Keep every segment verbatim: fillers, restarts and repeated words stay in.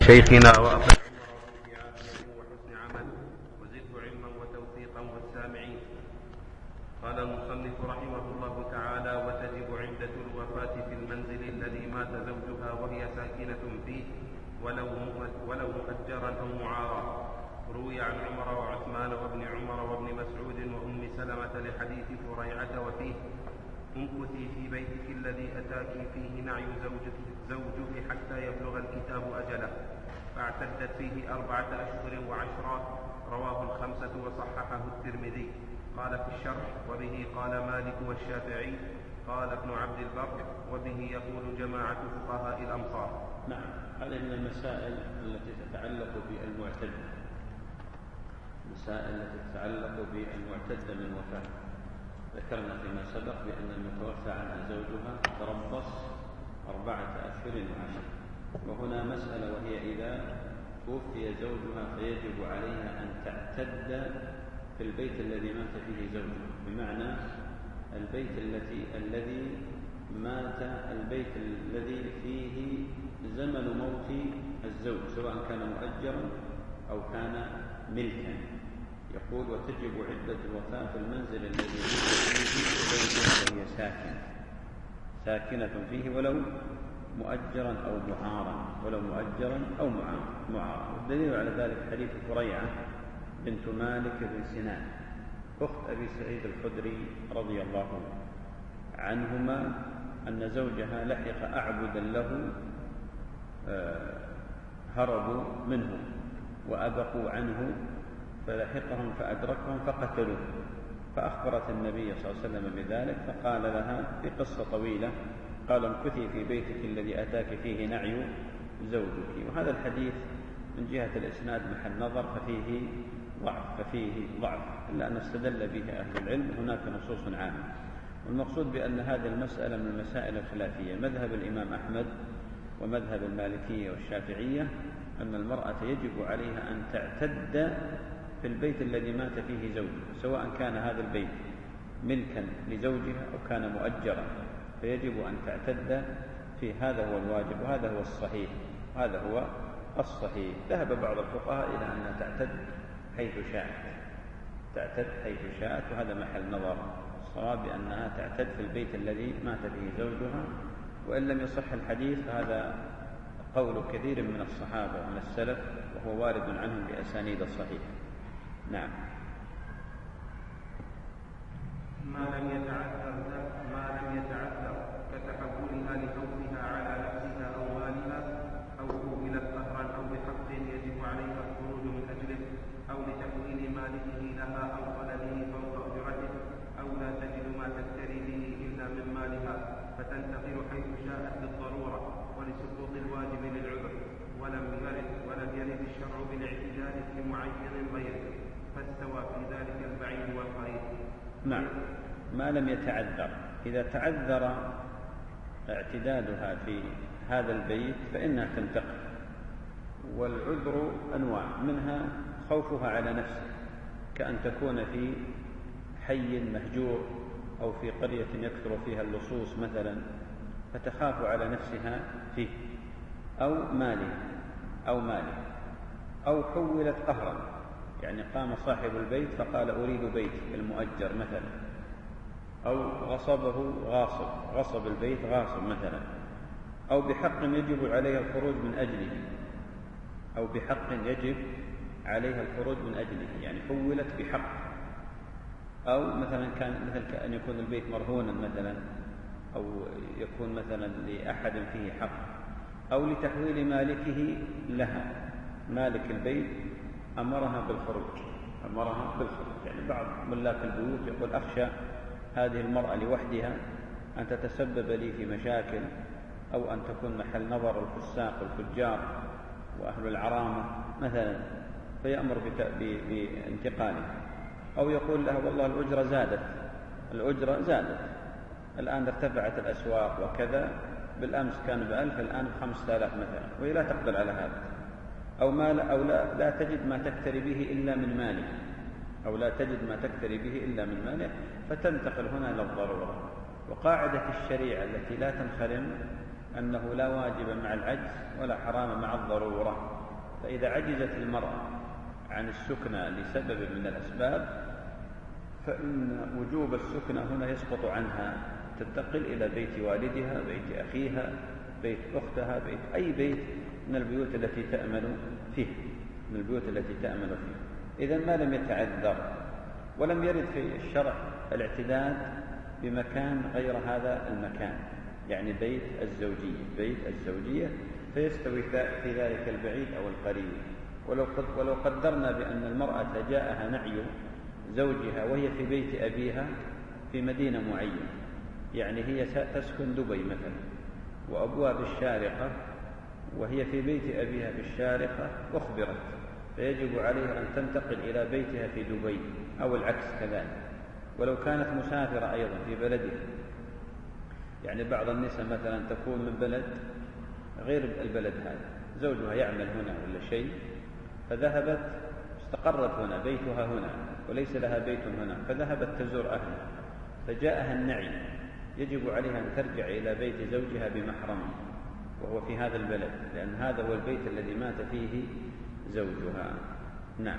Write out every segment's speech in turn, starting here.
شيخنا وأطع عمره في عافية وحسن عمل وزده علما وتوفيقا والسامعين. قال المصنف رحمه الله تعالى: وتجب عدة الوفاة في المنزل الذي مات زوجها وهي ساكنة فيه ولو ولو مؤجرا أو معارا. روي عن عمر وعثمان وابن عمر وابن مسعود وأم سلمة لحديث فريعة وفيه: امكثي في بيتك الذي أتاك فيه نعي زوجك, زوجك حتى يبلغ الكتاب أجله، فاعتدت فيه أربعة أشهر وعشرة. رواه الخمسة وصححه الترمذي. قال في الشرح: وبه قال مالك والشافعي. قال ابن عبد البر: وبه يقول جماعة فقهاء الأمصار. نعم، هذه من المسائل التي تتعلق بالمعتدة، المسائل التي تتعلق بالمعتدة من وفاة. ذكرنا فيما سبق بأن المتوفى عنها زوجها تربص أربعة أشهر وعشرة، وهنا مسألة وهي إذا توفي زوجها فيجب عليها أن تعتد في البيت الذي مات فيه زوجها، بمعنى البيت التي الذي مات البيت الذي فيه زمن موت الزوج، سواء كان مؤجرا أو كان ملكا. يقول: وتجب عدة الوفاة في المنزل الذي مات فيه زوجها وهي ساكنة ساكنة فيه ولو مؤجرا أو معارا ولو مؤجرا أو معارا. والدليل على ذلك حديث فريعة بنت مالك بن سنان أخت أبي سعيد الخدري رضي الله عنهما أن زوجها لحق أعبدا له هربوا منه وأبقوا عنه، فلحقهم فأدركهم فقتلوه، فأخبرت النبي صلى الله عليه وسلم بذلك، فقال لها في قصة طويلة، قال: امكثي في بيتك الذي أتاك فيه نعي زوجك. وهذا الحديث من جهة الإسناد محل نظر، ففيه ضعف ففيه ضعف إلا أن استدل به أهل العلم. هناك نصوص عامة، والمقصود بأن هذه المسألة من المسائل الخلافية. مذهب الإمام أحمد ومذهب المالكية والشافعية أن المرأة يجب عليها أن تعتد في البيت الذي مات فيه زوجها، سواء كان هذا البيت ملكا لزوجها أو كان مؤجرا، فيجب أن تعتد في هذا هو الواجب، وهذا هو الصحيح هذا هو الصحيح. ذهب بعض الفقهاء إلى أنها تعتد حيث شاءت تعتد حيث شاءت وهذا محل نظر. الصواب أنها تعتد في البيت الذي مات فيه زوجها، وإن لم يصح الحديث فهذا قول كثير من الصحابة ومن السلف، وهو وارد عنهم بأسانيد صحيحة. نعم. ما لم يتعذر ما لم يتعذر كتحولها لخوفها على نفسها أو مالها، أو حولت قهرا أو بحق يجب عليها الخروج من أجله، أو لتحويل مالكه لها أو طلبه فوق أجرته، أو لا تجد ما تشتري به إلا من مالها فتنتقل حيث شاءت للضرورة ولسقوط الواجب للعذر. ولم يرد ولم يرد الشرع بالاعتدال في معين غيره، فاستوى في ذلك البعيد والقريب. نعم، ما لم يتعذر. إذا تعذر اعتدادها في هذا البيت فإنها تنتقل. والعذر أنواع، منها خوفها على نفسها، كأن تكون في حي مهجور أو في قرية يكثر فيها اللصوص مثلا، فتخاف على نفسها فيه، أو ماله أو ماله أو حولت قهرا، يعني قام صاحب البيت فقال: أريد بيتي المؤجر مثلا، أو غصبه غاصب غصب البيت غاصب مثلا، أو بحق يجب عليها الخروج من أجله أو بحق يجب عليها الخروج من أجله يعني حولت بحق، أو مثلا كان مثل كأن يكون البيت مرهونا مثلا، أو يكون مثلا لأحد فيه حق، أو لتحويل مالكه لها، مالك البيت أمرها بالخروج أمرها بالخروج يعني بعض ملاك البيوت يقول: أخشى هذه المرأة لوحدها أن تتسبب لي في مشاكل، أو أن تكون محل نظر الفساق والفجار وأهل العرامة مثلا، فيأمر بانتقالها. أو يقول لها: والله الأجرة زادت الأجرة زادت الآن ارتفعت الأسواق وكذا، بالأمس كان بألف الآن بخمسة آلاف مثلا، وهي لا تقبل على هذا. أو, ما لا, أو لا, لا تجد ما تكتري به إلا من ماله أو لا تجد ما تكتري به إلا من ماله فتنتقل هنا للضرورة. وقاعدة الشريعة التي لا تنخرم أنه لا واجب مع العجز ولا حرام مع الضرورة. فإذا عجزت المرأة عن السكنى لسبب من الأسباب فإن وجوب السكنى هنا يسقط عنها، تنتقل إلى بيت والدها، بيت أخيها، بيت أختها، بيت أي بيت من البيوت التي تأمن فيه من البيوت التي تأمن فيه. إذن ما لم يتعذر، ولم يرد في الشرع الاعتداد بمكان غير هذا المكان، يعني بيت الزوجية بيت الزوجية فيستوي في ذلك البعيد أو القريب. ولو ولو قدرنا بأن المرأة جاءها نعي زوجها وهي في بيت أبيها في مدينة معينة، يعني هي تسكن دبي مثلا وأبوها بالشارقة وهي في بيت أبيها بالشارقة، أخبرت فيجب عليها أن تنتقل إلى بيتها في دبي أو العكس كذلك. ولو كانت مسافرة أيضا في بلدها، يعني بعض النساء مثلا تكون من بلد غير البلد هذا، زوجها يعمل هنا ولا شيء، فذهبت استقرت هنا، بيتها هنا وليس لها بيت هنا، فذهبت تزور أهلها فجاءها النعي، يجب عليها أن ترجع إلى بيت زوجها بمحرمه وهو في هذا البلد، لأن هذا هو البيت الذي مات فيه زوجها. نعم.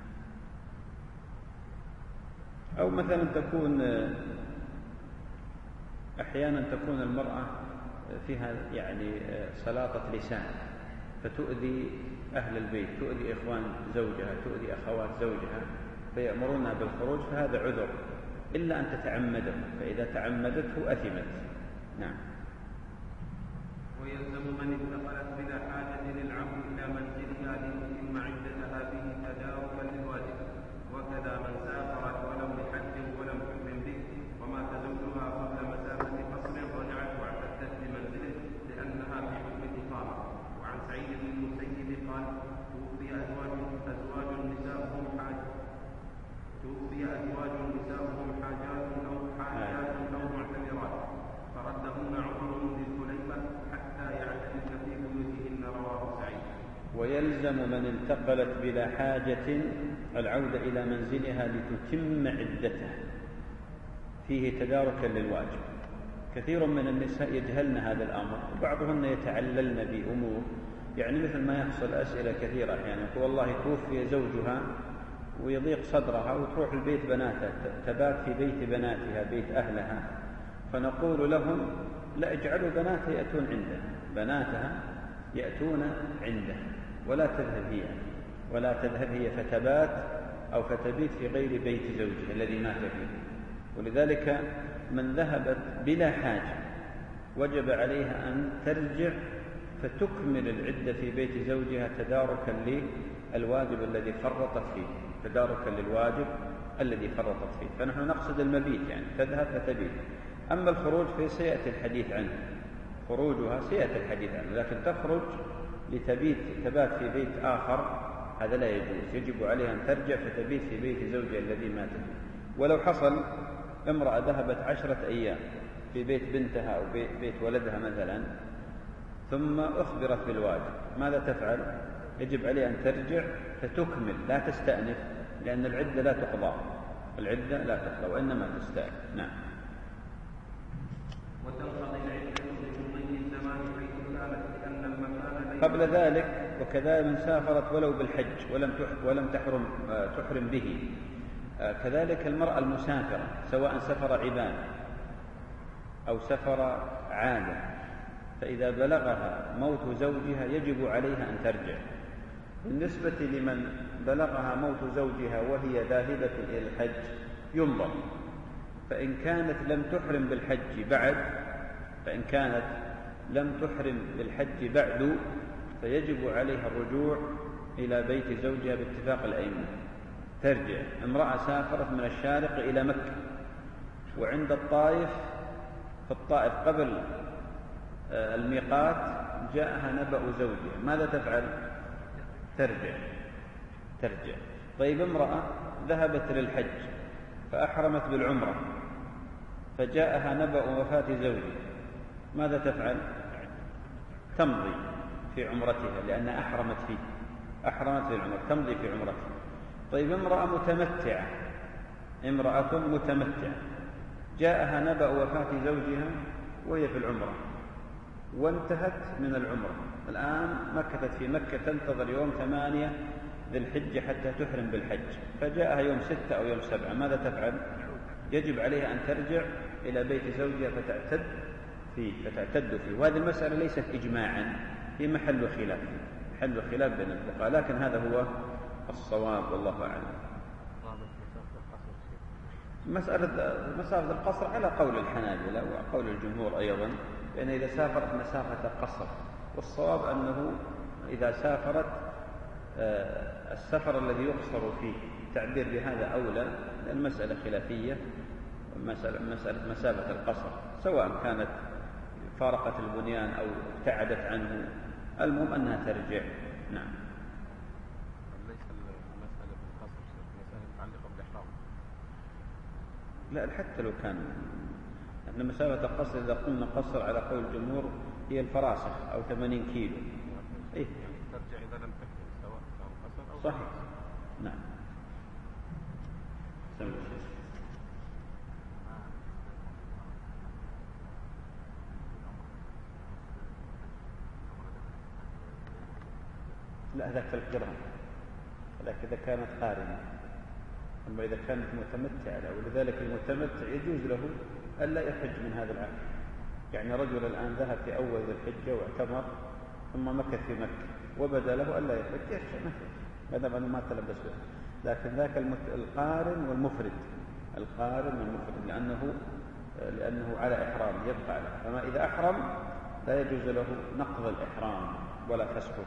أو مثلا تكون أحيانا تكون المرأة فيها يعني سلاطة لسان فتؤذي أهل البيت، تؤذي إخوان زوجها، تؤذي أخوات زوجها، فيأمرونها بالخروج، فهذا عذر إلا أن تتعمده، فإذا تعمدته أثمت. نعم. ويلزم من انتقلت بلا حاجة للعبد إلى منزلها لتتم عدتها فيه تداركا للواجب، وكذا من سافرت ولو لحج ولم تحرم به ومات زوجها قبل مسافة قصر رجعت واعتدت بمنزله لأنها في حكم الإقامة. وعن سعيد بن المسيب قال: توفي أزواج أزواج نساؤهم حاج توفي أزواج نساؤهم حاجات أو حاجات أو معتمرات فردهن عمر ذي الخليفة حتى يعتدن في بيوتهن. رواه سعيد. ويلزم من انتقلت بلا حاجة العودة إلى منزلها لتتم عدتها فيه تداركا للواجب. كثير من النساء يجهلن هذا الأمر، وبعضهن يتعللن بأمور، يعني مثل ما يحصل أسئلة كثيرة أحيانا، يعني يقول والله توفي زوجها ويضيق صدرها وتروح البيت بناتها، تبات في بيت بناتها بيت أهلها، فنقول لهم لا، اجعلوا بناتها يأتون عندها، بناتها يأتون عندها، ولا تذهب هي ولا تذهب هي فتبات أو فتبيت في غير بيت زوجها الذي مات فيه. ولذلك من ذهبت بلا حاجة وجب عليها أن ترجع فتكمل العدة في بيت زوجها تداركا للواجب الذي فرطت فيه تداركا للواجب الذي فرطت فيه. فنحن نقصد المبيت، يعني تذهب فتبيت. أما الخروج فسيأتي الحديث عنه، خروجها سيأتي الحديث عنه، لكن تخرج لتبيت تبات في بيت آخر هذا لا يجوز، يجب عليها أن ترجع فتبيت في بيت زوجها الذي مات فيه. ولو حصل امرأة ذهبت عشرة أيام في بيت بنتها أو بيت ولدها مثلا، ثم أخبرت بالواجب، ماذا تفعل؟ يجب عليها أن ترجع فتكمل، لا تستأنف، لأن العدة لا تقضى، العدة لا تقضى وإنما تستأنف. نعم. وتنقضي العدة بمضي الزمان حيث كانت لأن المكان قبل ذلك. وكذلك من سافرت ولو بالحج ولم ولم تحرم تحرم به، كذلك المرأة المسافرة سواء سفر عبادة أو سفر عادة، فإذا بلغها موت زوجها يجب عليها أن ترجع. بالنسبة لمن بلغها موت زوجها وهي ذاهبة إلى الحج ينظر، فإن كانت لم تحرم بالحج بعد فإن كانت لم تحرم بالحج بعد فيجب عليها الرجوع إلى بيت زوجها باتفاق الأئمة، ترجع. امرأة سافرت من الشارق إلى مكة وعند الطائف، في الطائف قبل الميقات جاءها نبأ زوجها، ماذا تفعل؟ ترجع ترجع. طيب امرأة ذهبت للحج فأحرمت بالعمرة فجاءها نبأ وفاة زوجها، ماذا تفعل؟ تمضي في عمرتها لأن أحرمت فيه أحرمت في العمرة، تمضي في عمرتها. طيب امرأة متمتعة امرأة متمتعة جاءها نبأ وفاة زوجها وهي في العمرة، وانتهت من العمرة، الآن مكثت في مكة تنتظر يوم ثمانية ذي الحجة حتى تحرم بالحج، فجاءها يوم ستة أو يوم سبعة، ماذا تفعل؟ يجب عليها أن ترجع إلى بيت زوجها فتعتد فيه فتعتد فيه. وهذه المسألة ليست إجماعا، في محل خلاف محل خلاف بين الفقهاء، لكن هذا هو الصواب والله أعلم. مسألة مسافة القصر على قول الحنابلة وقول الجمهور أيضا، لأن إذا سافرت مسافة قصر، والصواب أنه إذا سافرت السفر الذي يقصر فيه التعبير بهذا أولى، لأن المسألة خلافية، مسألة, مسألة مسافة القصر سواء كانت فارقت البنيان أو ابتعدت عنه، المهم أنها ترجع. نعم. ليس المسألة بالقصر مسألة متعلقة بالإحرام؟ لا، حتى لو كان أن مسافة القصر إذا قلنا قصر على قول الجمهور هي الفراسخ أو ثمانين كيلو. إيه؟ ترجع إذا لم تكن سواء كان قصر أو صحيح. نعم. سمع لا، ذاك القران، لكن إذا كانت قارنة. أما إذا كانت متمتعة، ولذلك المتمتع يجوز له ألا يحج من هذا العام. يعني رجل الآن ذهب في أول ذي الحجة واعتمر ثم مكث في مكة وبدا له ألا يحج، يرجع ما دام أنه ما تلبس به. لكن ذاك القارن والمفرد، القارن والمفرد لأنه لأنه على إحرام يبقى على، فما إذا أحرم لا يجوز له نقض الإحرام ولا فسخه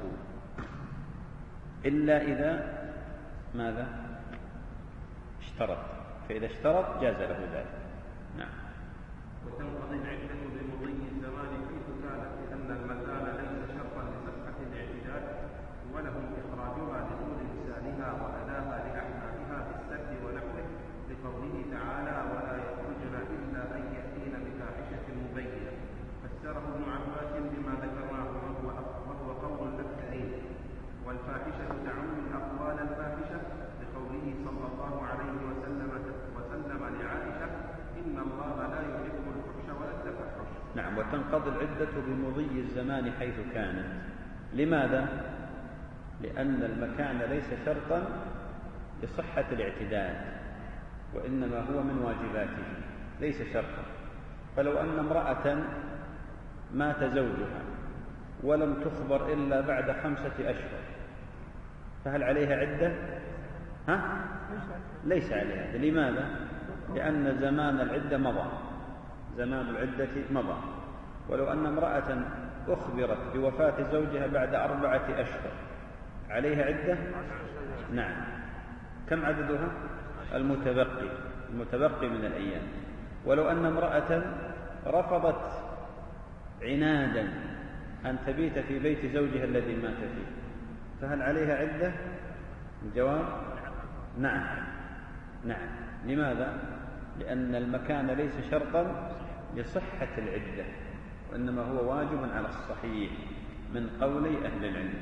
إلا إذا ماذا؟ اشترط، فإذا اشترط جاز له ذلك. نعم. وتنقضي العدة بمضي الزمان حيث كانت، لأن المكان ليس شرطا لصحة الاعتداد، ولهم إخراجها لطول لسانها وأداها لأحمالها بالسد ونحوه، لقوله تعالى: ولا يخرجن إلا أن يأتين بفاحشة مبينة. فسره ابن عباس بما ذكرناه وهو قول الأكثرين، والفاحشة تعم الأقوال الفاحشة، لقوله صلى الله عليه وسلم وسلم لعائشة: إن الله لا يحب الفحش ولا التفحش. نعم. وتنقضي العدة بمضي الزمان حيث كانت. لماذا؟ لأن المكان ليس شرطا لصحة الاعتداد، وإنما هو من واجباته، ليس شرطا. فلو أن امرأة مات زوجها ولم تخبر إلا بعد خمسة أشهر، فهل عليها عدة؟ ها؟ ليس عليها عدة. لماذا؟ لأن زمان العدة مضى، زمان العدة مضى. ولو أن امرأة أخبرت بوفاة زوجها بعد أربعة أشهر عليها عدة؟ نعم. كم عددها؟ المتبقي المتبقي من الأيام. ولو أن امرأة رفضت عنادا أن تبيت في بيت زوجها الذي مات فيه، فهل عليها عدة؟ الجواب نعم. نعم. لماذا؟ لأن المكان ليس شرطا لصحة العدة، وإنما هو واجب على الصحيح من قول أهل العلم.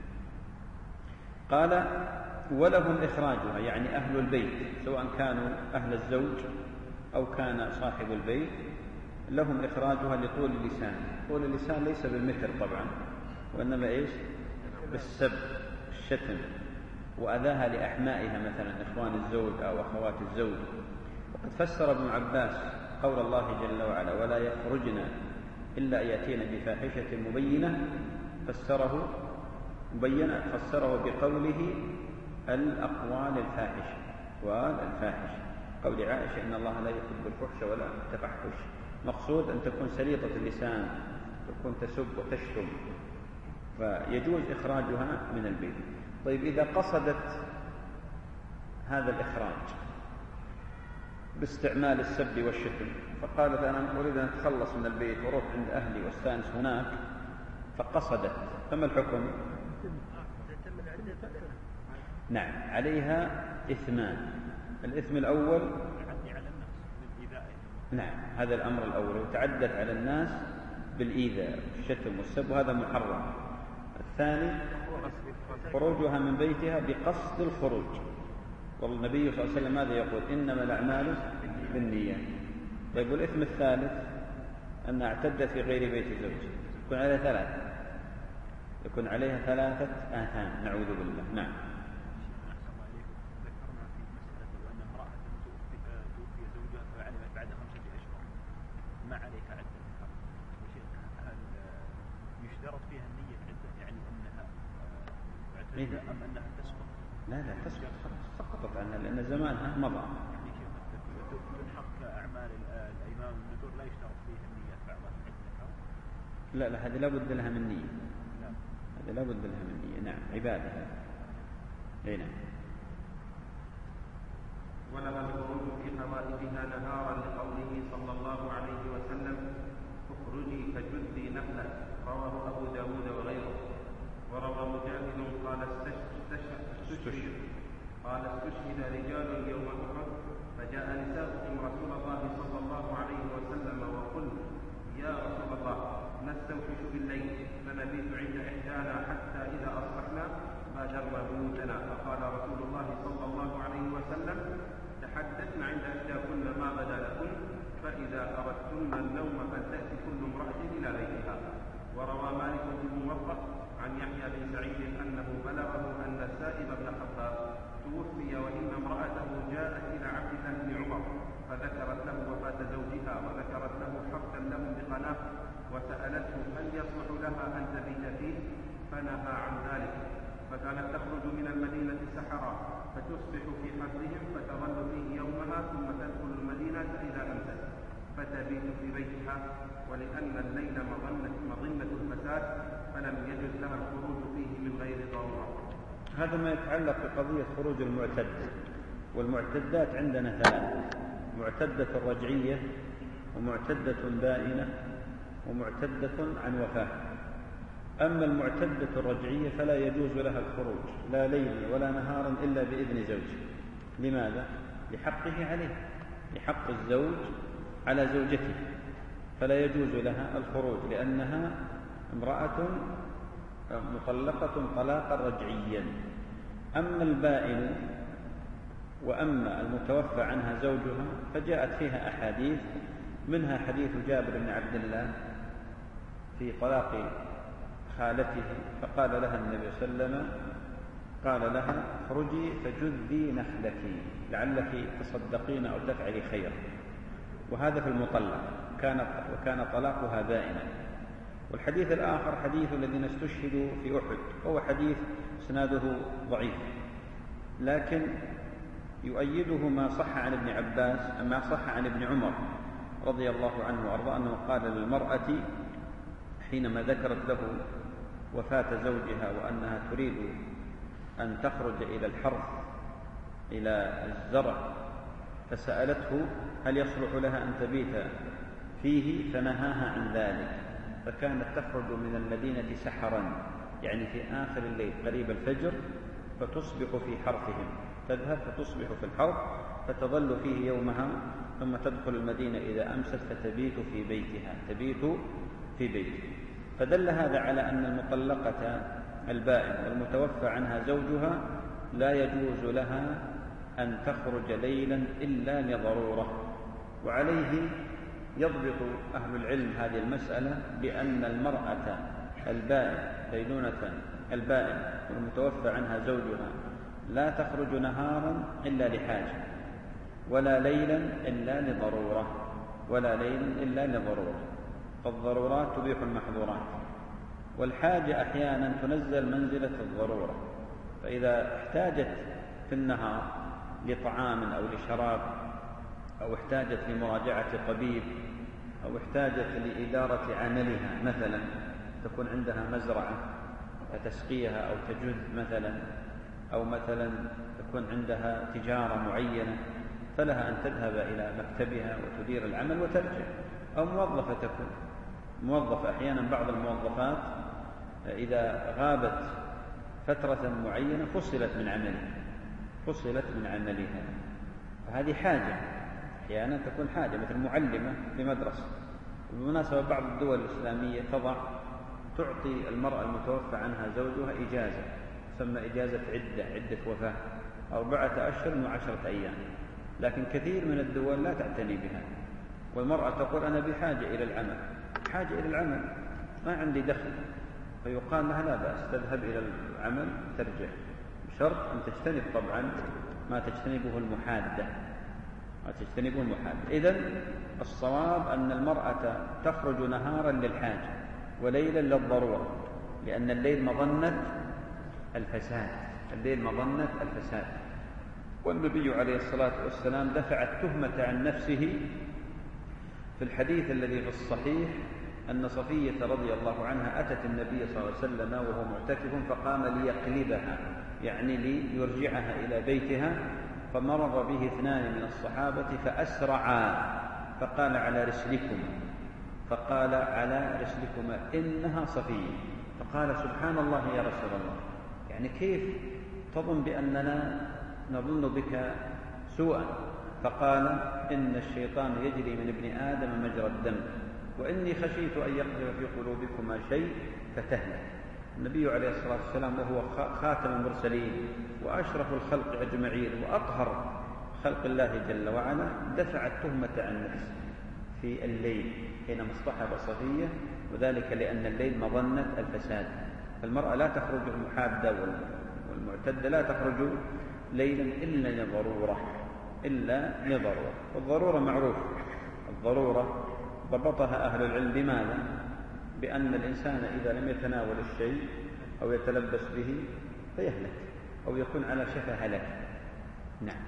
قال: ولهم إخراجها، يعني أهل البيت، سواء كانوا أهل الزوج أو كان صاحب البيت، لهم إخراجها لطول اللسان. طول اللسان ليس بالمتر طبعا، وإنما إيش؟ بالسب، الشتم، وأذاها لأحمائها مثلا إخوان الزوج أو أخوات الزوج. وقد فسر ابن عباس قول الله جل وعلا: ولا يخرجن إلا يأتين بفاحشة مبينة، فسره مبينة فسره بقوله الأقوال الفاحشة، والفاحشة قول عائشة: إن الله لا يحب الفحش ولا التفحش. مقصود أن تكون سليطة اللسان، تكون تسب وتشتم، فيجوز إخراجها من البيت. طيب، إذا قصدت هذا الإخراج باستعمال السب والشتم، فقالت: أنا أريد أن أتخلص من البيت وأروح عند أهلي واستأنس هناك، فقصدت، فما الحكم؟ نعم، عليها إثمان. الإثم الأول، نعم، هذا الأمر الأول، وتعدت على الناس بالإيذاء والشتم والسب، وهذا محرم. الثاني خروجها من بيتها بقصد الخروج، والنبي صلى الله عليه وسلم ماذا يقول؟ إنما الأعمال بالنيات. طيب، والإثم الثالث أن اعتدت في غير بيت زوج، يكون عليها ثلاثة يكون عليها ثلاثة آثام نعوذ بالله. نعم. ذكرنا في مسألة أن امرأة توفي زوجها فعلمت بعد خمسة أشهر ما عليها عدة، هل يشترط فيها النية عدة يعني أنها معتدة أم أنها تسقط؟ لا لا تسقط، سقطت عنها لأن زمانها مضى. يعني شيخ من حق أعمال الأيمان والنذور لا يشترط فيها النية بعضها عدة؟ لا لا هذه لا بد لها من نية. هذا لا بد لها من نية. نعم عبادة. اي نعم. ولها الخروج في حوائجها نهارا لقوله صلى الله عليه وسلم اخرجي فجدي نخلة، رواه أبو داود وغيره. وروى مجاهد قال استشهد قال استشهد رجال يوم أحد فجاء نساؤهم رسول الله صلى الله عليه وسلم وقلن يا رسول الله نستوحش بالليل فنبيت عند إحدانا حتى إذا أصبحنا بادرنا بيوتنا، فقال رسول الله صلى الله عليه وسلم تحدثنا عند إحداكن ما بدا لكن، فإذا أردتن النوم فلتأتي كل امرأة إلى بيتها. وروى مالك في الموطأ عن يحيى بن سعيد أنه بلغه أن سائب بن خباب توفي وإن امرأته جاءت إلى عبد الله بن عمر فذكرت له وفاة زوجها وذكرت له حقا لهم بقناه وسألته هل يصلح لها أن تبيت فيه فنهى عن ذلك، فكانت تخرج من المدينة سحرا فتصبح في حفلهم فتظل فيه يومها ثم تدخل المدينة إذا أمست فتبيت في بيتها، ولأن الليل مظنة, مظنة الفساد فلم يجوز لها الخروج فيه من غير ضرورة. هذا ما يتعلق بقضية خروج المعتد. والمعتدات عندنا ثلاث: معتدة رجعية ومعتدة بائنة ومعتدة عن وفاة. أما المعتدة الرجعية فلا يجوز لها الخروج لا ليلا ولا نهارا إلا بإذن زوجه. لماذا؟ لحقه عليه، لحق الزوج على زوجته، فلا يجوز لها الخروج لأنها امرأة مطلقة طلاقا رجعيا. أما البائن وأما المتوفى عنها زوجها فجاءت فيها أحاديث، منها حديث جابر بن عبد الله في طلاق خالته، فقال لها النبي صلى الله عليه وسلم قال لها اخرجي فجذي نخلك لعلك تصدقين أو تفعلي خيرا، وهذا في المطلق كان وكان طلاقها بائنا. والحديث الآخر حديث الذين استشهدوا في أحد، وهو حديث اسناده ضعيف، لكن يؤيده ما صح عن ابن عباس ما صح عن ابن عمر رضي الله عنه وأرضاه أنه قال للمرأة حينما ذكرت له وفاة زوجها وأنها تريد أن تخرج إلى الحرث إلى الزرع، فسألته هل يصلح لها أن تبيت فيه، فنهاها عن ذلك، فكانت تخرج من المدينة سحرا يعني في آخر الليل قريب الفجر، فتصبح في حرثهم، تذهب فتصبح في الحرث فتظل فيه يومها ثم تدخل المدينة إذا أمست فتبيت في بيتها تبيت في بيتها. فدل هذا على أن المطلقة البائن والمتوفى عنها زوجها لا يجوز لها أن تخرج ليلا إلا لضرورة. وعليه يضبط أهل العلم هذه المسألة بأن المرأة البائن بينونة البائن والمتوفى عنها زوجها لا تخرج نهارا إلا لحاجة، ولا ليلا إلا لضرورة، ولا ليلا إلا لضرورة، فالضرورات تبيح المحظورات، والحاجة أحيانا تنزل منزلة الضرورة. فإذا احتاجت في النهار لطعام أو لشراب، أو احتاجت لمراجعة طبيب، أو احتاجت لإدارة عملها، مثلا تكون عندها مزرعة فتسقيها أو تجذ مثلا، أو مثلا تكون عندها تجارة معينة فلها أن تذهب إلى مكتبها وتدير العمل وترجع، أو موظفة تكون موظفة. أحيانا بعض الموظفات إذا غابت فترة معينة فصلت من عملها فصلت من عملها فهذه حاجة، أحيانا تكون حاجة، مثل معلمة في مدرسة. بالمناسبة بعض الدول الإسلامية تضع تعطي المرأة المتوفى عنها زوجها إجازة تسمى إجازة عدة عدة وفاة أربعة أشهر وعشرة أيام، لكن كثير من الدول لا تعتني بها، والمرأة تقول أنا بحاجة إلى العمل. حاجة إلى العمل ما عندي دخل، فيقال لها لا بأس تذهب إلى العمل ترجع، بشرط أن تجتنب طبعا ما تجتنبه المحادة ما تجتنبه المحادة. إذن الصواب أن المرأة تخرج نهارا للحاجة وليلا للضرورة، لأن الليل مظنة الفساد الليل مظنة الفساد والنبي عليه الصلاة والسلام دفع التهمة عن نفسه في الحديث الذي في الصحيح أن صفية رضي الله عنها أتت النبي صلى الله عليه وسلم وهو معتكف فقام ليقلبها، يعني ليرجعها إلى بيتها، فمرر به اثنان من الصحابة فأسرعا فقال على رسلكما فقال على رسلكما إنها صفية. فقال سبحان الله يا رسول الله، يعني كيف تظن بأننا نظن بك سوءا؟ فقال إن الشيطان يجري من ابن آدم مجرى الدم وإني خشيت أن يقذف في قلوبكما شيء فتهلك. النبي عليه الصلاة والسلام وهو خاتم المرسلين وأشرف الخلق أجمعين وأطهر خلق الله جل وعلا دفع التهمة عن نفسه في الليل حينما اصطحب صفية، وذلك لأن الليل مظنة الفساد. فالمرأة لا تخرج المحادة والمعتدة لا تخرج ليلا إلا لضرورة إلا لضرورة والضرورة معروف. الضرورة ضبطها أهل العلم بماذا؟ بأن الإنسان إذا لم يتناول الشيء أو يتلبس به فيهلك أو يكون على شفا هلاك. نعم.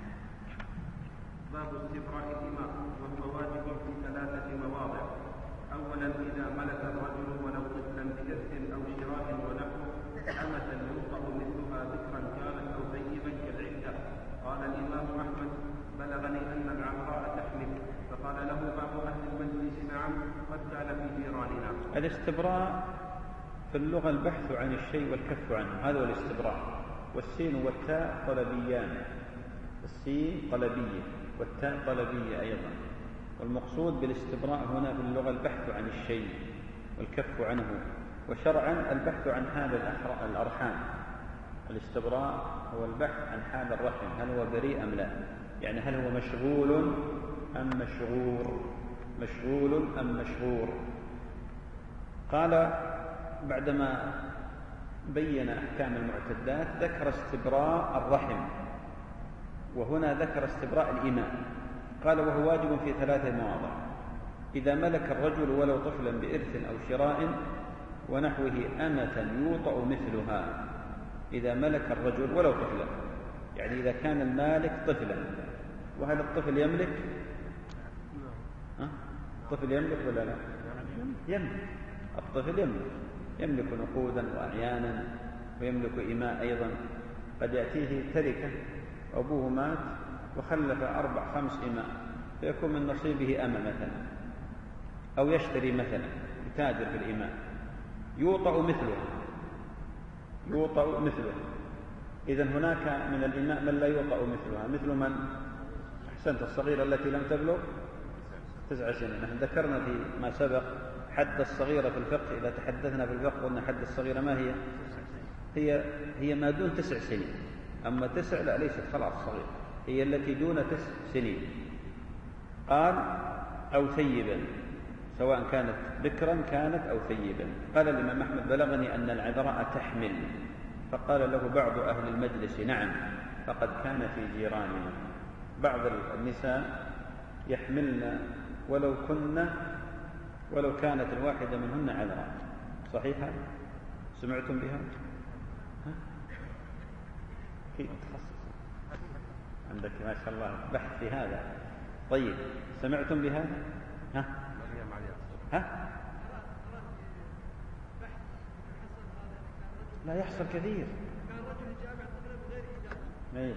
باب استبراء الإماء، وهو واجب في ثلاثة مواضع. أولا إذا ملك الرجل ولو طفلا بإرث أو شراء ونحوه أمة يوطأ مثلها ذكرا كانت أو ثيبا كالعدة. قال الإمام أحمد بلغني أن العذراء تحمل، فقال له بعض أهل المجلس نعم قد كان في جيراننا. الاستبراء في اللغة البحث عن الشيء والكف عنه، هذا هو الاستبراء. والسين والتاء طلبيان، السين طلبية والتاء طلبية أيضا. والمقصود بالاستبراء هنا في اللغة البحث عن الشيء والكف عنه، وشرعا البحث عن حال الأرحام. الاستبراء هو البحث عن حال الرحم، هل هو بريء أم لا، يعني هل هو مشغول أم مشغور مشغول أم مشغور. قال بعدما بين أحكام المعتدات ذكر استبراء الرحم، وهنا ذكر استبراء الإماء. قال وهو واجب في ثلاثة مواضع. إذا ملك الرجل ولو طفلا بإرث أو شراء ونحوه أمة يوطأ مثلها. إذا ملك الرجل ولو طفلا، يعني إذا كان المالك طفلا. وهل الطفل يملك؟ أه؟ الطفل يملك ولا لا؟ يملك. الطفل يملك يملك نقودا وأعيانا ويملك إماء أيضا. قد يأتيه تركة، أبوه مات وخلف أربع خمس إماء، فيكون من نصيبه أمة مثلا، أو يشتري مثلا يتاجر في الإماء يوطأ مثله يوطأ مثله إذن هناك من الإماء من لا يوطأ مثلها. مثل من؟ أحسنت، الصغيرة التي لم تبلغ تسع سنين. نحن ذكرنا في ما سبق حد الصغيرة في الفقه. إذا تحدثنا في الفقه قلنا حد الصغيرة ما هي؟ هي هي ما دون تسع سنين. أما تسع لا، ليست خلاص صغيرة، هي التي دون تسع سنين. قال أو ثيبا، سواء كانت بكرا كانت أو ثيبا. قال الإمام أحمد بلغني أن العذراء تحمل، فقال له بعض أهل المجلس نعم فقد كان في جيراننا. بعض النساء يحملن ولو كن ولو كانت الواحدة منهن عذراء. صحيحة؟ سمعتم بها؟ ها؟ كيف تخصص عندك ما شاء الله بحث في هذا. طيب سمعتم بها؟ ها؟ ها؟ لا يحصل كثير. ايه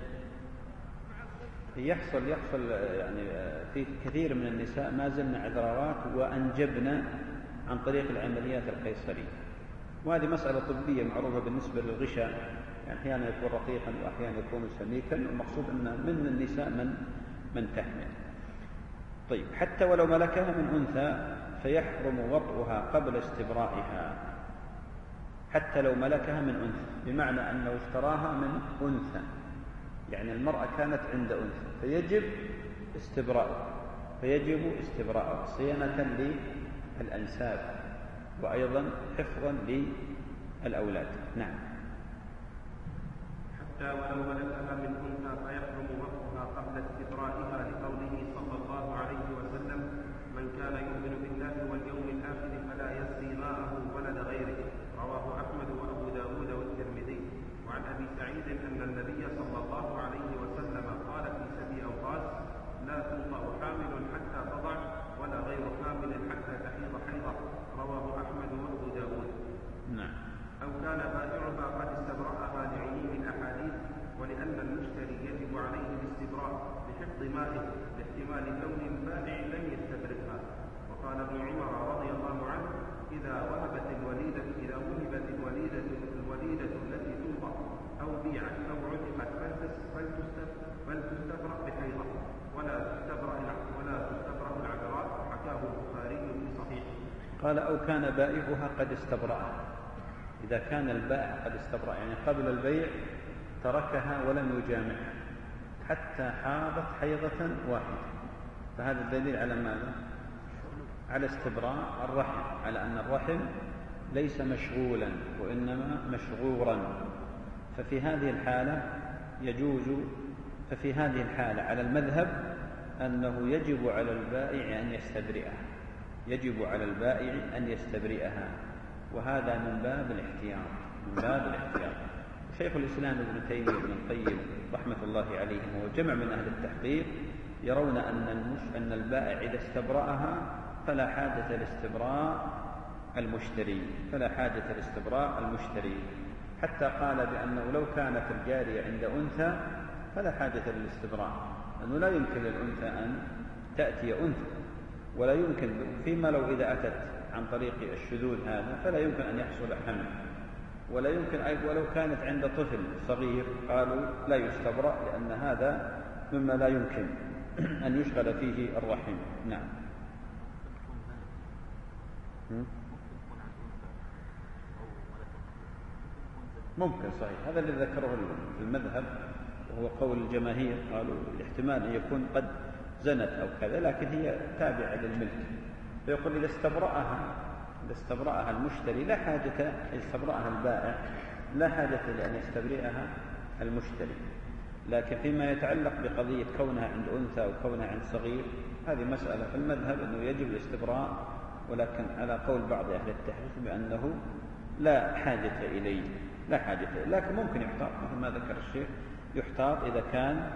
يحصل يحصل يعني في كثير من النساء ما زلن عذراوات وأنجبن عن طريق العمليات القيصرية، وهذه مسألة طبية معروفة بالنسبة للغشاء، يعني أحيانا يكون رقيقا وأحيانا يكون سميكا، والمقصود أن من النساء من من تحمل. طيب حتى ولو ملكها من أنثى فيحرم وطئها قبل استبرائها، حتى لو ملكها من أنثى، بمعنى أنه اشتراها من أنثى، يعني المرأة كانت عند أنثى فيجب استبراءها فيجب استبراءها صيانة للأنساب. وأيضا حفظا للأولاد. نعم. حتى ولو ملكها من أنثى فيحرم وقفها قبل استبرائها لقوله صلى الله عليه وسلم: من كان يؤمن بالله واليوم الآخر فلا يسقي ماءه ولد غيره. رواه أحمد وأبو داود والترمذي. وعن أبي سعيد أن النبي صلى الله عليه وسلم قال في سبي أوقاس: لا تنطأ حامل حتى تضع ولا غير حامل حتى تحيض حيضة. رواه أحمد وأبو داود. نعم. أو كان بائعها قد استبرأها لعموم الأحاديث، ولأن المشتري يجب عليه الاستبراء لحفظ مائه لاحتمال كون البائع لم يستبرئها. وقال ابن عمر رضي الله عنه: إذا وهبت الوليدة إذا وهبت الوليدة الوليدة التي تنطأ أو بيعت أو عتقت فلتستبرأ بحيضة ولا تستبرأ ولا تستبرأ العذراء. حكاه البخاري في صحيحه. قال: أو كان بائعها قد استبرأها. إذا كان البائع قد استبرأ، يعني قبل البيع تركها ولم يجامعها حتى حاضت حيضة واحدة، فهذا الدليل على ماذا؟ على استبراء الرحم، على أن الرحم ليس مشغولا وإنما مشغورا. ففي هذه الحالة يجوز ففي هذه الحالة على المذهب أنه يجب على البائع أن يستبرئها، يجب على البائع أن يستبرئها، وهذا من باب الاحتياط، من باب الاحتياط. شيخ الإسلام ابن تيمية بن القيم رحمة الله عليهم وجمع من أهل التحقيق يرون أن المش... أن البائع إذا استبرأها فلا حاجة لاستبراء المشتري، فلا حاجة لاستبراء المشتري، حتى قال بأنه لو كانت الجارية عند أنثى فلا حاجة للاستبراء، لأنه لا يمكن للأنثى أن تأتي أنثى، ولا يمكن فيما لو إذا أتت عن طريق الشذوذ هذا فلا يمكن أن يحصل حمل، ولا يمكن أيضا ولو كانت عند طفل صغير قالوا لا يستبرأ، لأن هذا مما لا يمكن أن يشغل فيه الرحم. نعم. ممكن صحيح، هذا الذي ذكره في المذهب وهو قول الجماهير، قالوا الاحتمال أن يكون قد زنت أو كذا، لكن هي تابعة للملك، فيقول إذا استبرأها إذا استبرأها المشتري لا حاجة، استبرأها البائع لا حاجة لأن يستبرئها المشتري. لكن فيما يتعلق بقضية كونها عند أنثى أو كونها عند صغير، هذه مسألة في المذهب أنه يجب الاستبراء، ولكن على قول بعض أهل التحقيق بأنه لا حاجة إليه، لا حاجة إليه، لكن ممكن يحتاط مثل ما ذكر الشيخ، يحتاط إذا كان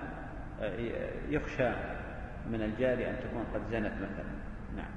يخشى من الجاري أن تكون قد زنت مثلا. نعم.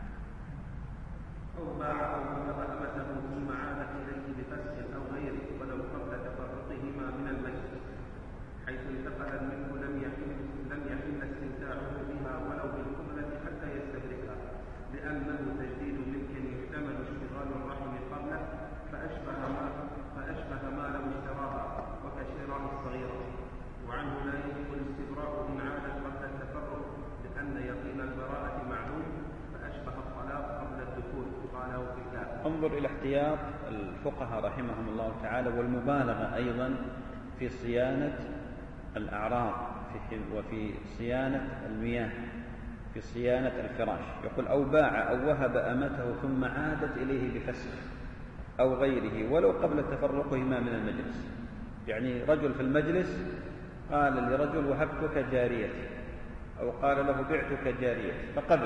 أو باع أو وهب أمته ثم عادت إليه بفسخ أو غيره ولو قبل تفرقهما من المجلس، حيث انتقل منه لم يحل لم يحل استمتاعه بها ولو بالقبلة حتى يستبرئها، لأنه تجديد ملك يحتمل اشتغال الرحم قبله، فأشبه ما فأشبه ما لو اشتراها وكشراء الصغيرة. وعنه لا يجب الاستبراء إن عادت قبل التفرق، لأن يقين البراءة معلوم، فأشبه الطلاق قبل الدخول. قاله في الكتاب. انظر إلى احتياط الفقهاء رحمهم الله تعالى والمبالغة أيضا في صيانة الأعراض وفي صيانة المياه، في صيانة الفراش. يقول: أو باع أو وهب أمته ثم عادت إليه بفسخ أو غيره ولو قبل تفرقهما من المجلس. يعني رجل في المجلس قال لرجل: وهبتك جاريتي، أو قال له: بعتك جاريتي، فقبل،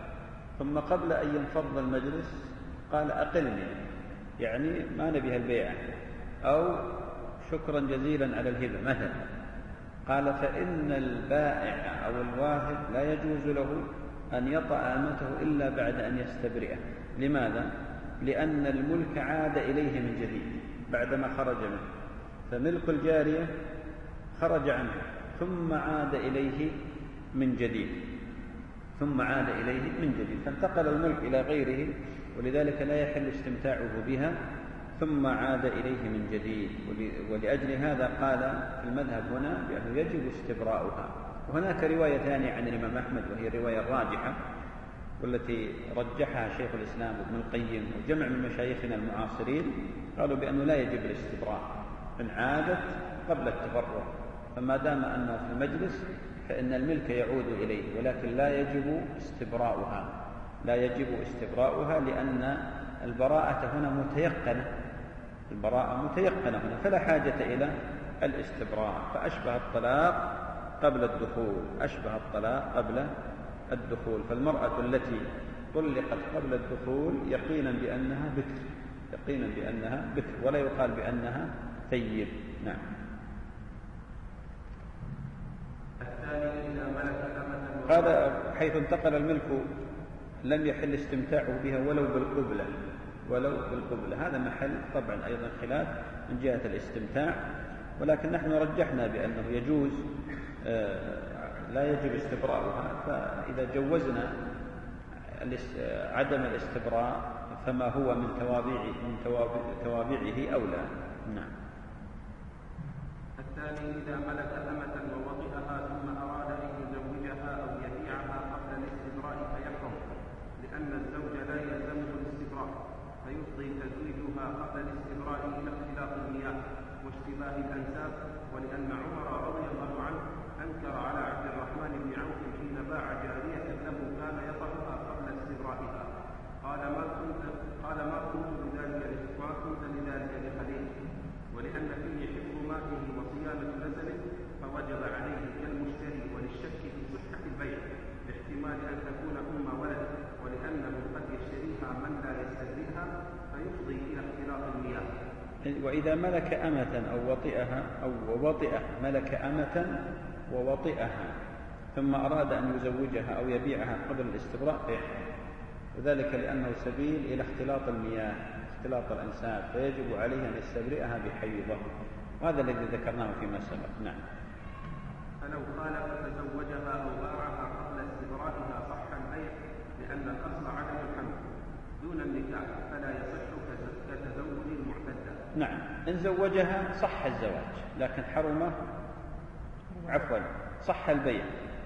ثم قبل أن ينفض المجلس قال: أقلني، يعني ما نبيها البيعة، أو شكرا جزيلا على الهبة مثلا. قال: فإن البائع أو الواهب لا يجوز له أن يطأ أمته إلا بعد أن يستبرئه. لماذا؟ لأن الملك عاد إليه من جديد بعدما خرج منه، فملك الجارية خرج عنه ثم عاد إليه من جديد ثم عاد إليه من جديد فانتقل الملك إلى غيره، ولذلك لا يحل استمتاعه بها، ثم عاد إليه من جديد. ولأجل هذا قال في المذهب هنا بأنه يجب استبراؤها. وهناك رواية ثانية عن الإمام أحمد وهي الرواية الراجحة والتي رجحها شيخ الإسلام ابن القيم وجمع من مشايخنا المعاصرين، قالوا بأنه لا يجب الاستبراء إن عادت قبل التفرق، فما دام أنه في المجلس فإن الملك يعود إليه، ولكن لا يجب استبراؤها لا يجب استبراؤها لأن البراءة هنا متيقنة، البراءة متيقنة هنا، فلا حاجة إلى الاستبراء، فأشبه الطلاق قبل الدخول، أشبه الطلاق قبل الدخول. فالمرأة التي طلقت قبل الدخول يقينا بأنها بكر، يقينا بأنها بكر، ولا يقال بأنها ثيب. نعم. هذا حيث انتقل الملك لم يحل استمتاعه بها ولو بالقبلة، ولو بالقبلة، هذا محل طبعا أيضا خلاف من جهة الاستمتاع، ولكن نحن رجحنا بأنه يجوز لا يجب استبراؤها، فإذا جوزنا عدم الاستبراء فما هو من توابع من توابعه أولى. نعم. الثاني إذا ملك أمة ووطئها ثم أراد أن يزوجها أو يبيعها قبل الاستبراء فيحرم، لأن الزوج لا يلزمه الاستبراء، فيفضي تزويجها قبل الاستبراء إلى اختلاط المياه واشتباه الأنساب، ولأن عمر رضي الله عنه أنكر على عبد الرحمن بن عوف حين باع جارية له كان يطأها قبل استبرائها، قال ما كنت قال ما كنت لذلك ما كنت لذلك لخليل، ولأن فيه حفظ مائه وصيانة نسله فوجب عليه كالمشتري، وللشك في صحة البيع باحتمال أن تكون أم ولد، ولأنه قد يشتريها من لا يستبرئها فيفضي إلى اختلاط المياه. وإذا ملك أمة أو وطئها أو وطئه ملك أمة ووطئها ثم أراد أن يزوجها أو يبيعها قبل الاستبراء فيحرم، وذلك لأنه سبيل إلى اختلاط المياه، اختلاط الأنساب، فيجب عليه أن يستبرئها بحيضة، وهذا الذي ذكرناه فيما سبق. نعم. فلو خالف فتزوجها أو باعها قبل استبرائها صح البيع، لأن الأصل عدم الحمل دون النكاح، فلا يصح كتزوج المعتدة. نعم، إن زوجها صح الزواج، لكن حرم عفوا صح البيع،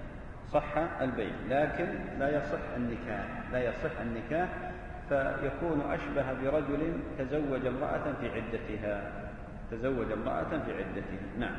صح البيع لكن لا يصح النكاح، لا يصح النكاح، فيكون أشبه برجل تزوج امرأة في عدتها، تزوج امرأة في عدتها. نعم.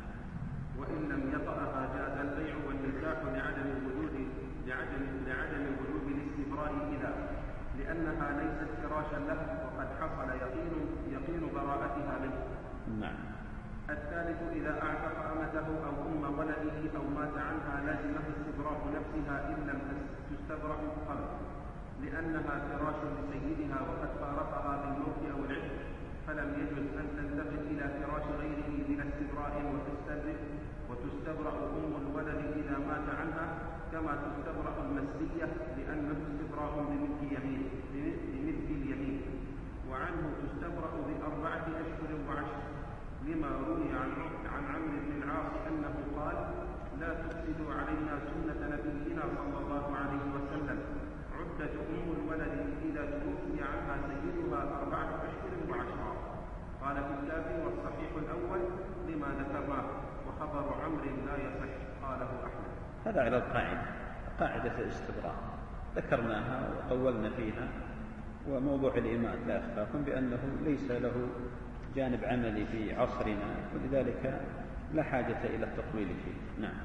وإن لم يطأها جاز البيع والنكاح لعدم وجود لعدم لعدم وجود الاستبراء إذا لأنها ليست فراشا له وقد حصل يقين يقين براءتها منه. نعم. الثالث إذا أعتق أمته أو أم ولده أو مات عنها لازمه استبراء نفسها إن لم تستبرأ قبل، لأنها فراش لسيدها وقد فارقها بالموت أو العتق، فلم يجوز أن تنتقل إلى فراش غيره بلا استبراء وتستبرأ وتستبرأ أم الولد إذا مات عنها كما تستبرأ المسية، لأنه استبراء بملك يمين بملك اليمين، وعنه تستبرأ بأربعة أشهر وعشر، لما روي عن عن عمرو بن العاص أنه قال: لا تفسدوا علينا سنة نبينا صلى الله عليه وسلم، عدة أم الولد إذا توفي عنها سيدها أربعة أشهر وعشرة. قال في الكافي: والصحيح الأول لما ذكرناه، وخبر عمرو لا يصح، قاله أحمد. هذا على القاعدة، قاعدة الاستبراء ذكرناها وطولنا فيها، وموضوع الإماء لا أخفاكم بأنه ليس له جانب عملي في عصرنا، ولذلك لا حاجة إلى التطويل فيه. نعم.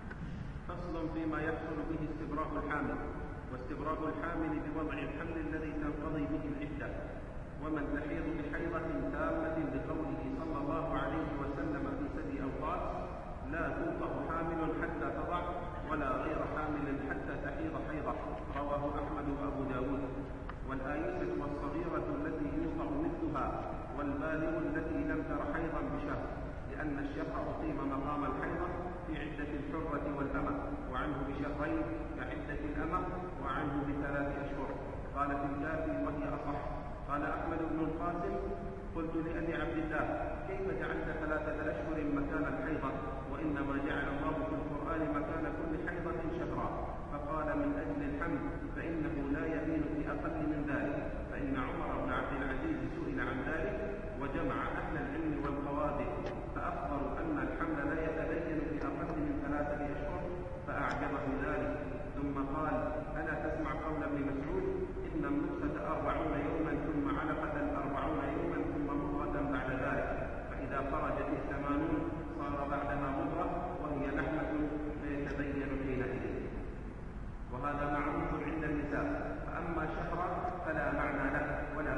فصل فيما يحصل به استبراء الحامل. واستبراء الحامل بوضع الحمل الذي تنقضي به العدة، ومن تحيض بحيضة تامة لقوله صلى الله عليه وسلم في سبي أوقات: لا توطأ حامل حتى تضع، ولا غير حامل حتى تحيض حيضة، رواه أحمد وأبو داود. والآيسة والصغيرة التي يوطأ مثلها، والبالغ التي لم تر حيضا بشهر، لأن الشهر أقيم مقام الحيضة في عدة الحرة والأمة، وعنه بشهرين كعدة الأمة، وعنه بثلاث أشهر. قال في الكافي وهي أصح. قال أحمد بن القاسم: قلت لأبي عبد الله: كيف جعلت ثلاثة أشهر مكان الحيضة، وإنما جعل الله في القرآن مكان كل حيضة شهرا؟ فقال: من أجل الحمل، فإنه لا يبين في أقل من ذلك، فإن عمر بن عبد العزيز سئل عن ذلك وجمع أهل العلم والقواعد، فأخبروا أن الحمل لا يتبين في أقل من ثلاثة أشهر، فأعجبه ذلك، ثم قال: ألا تسمع قول ابن مسعود: إن النطفة أربعون يوما ثم علقة أربعون يوما ثم مضغة بعد ذلك، فإذا خرجت الثمانون صار بعدها مضغة وهي لحمة فيتبين حينئذ. وهذا معروف عند النساء، فأما شهرا فلا معنى له ولا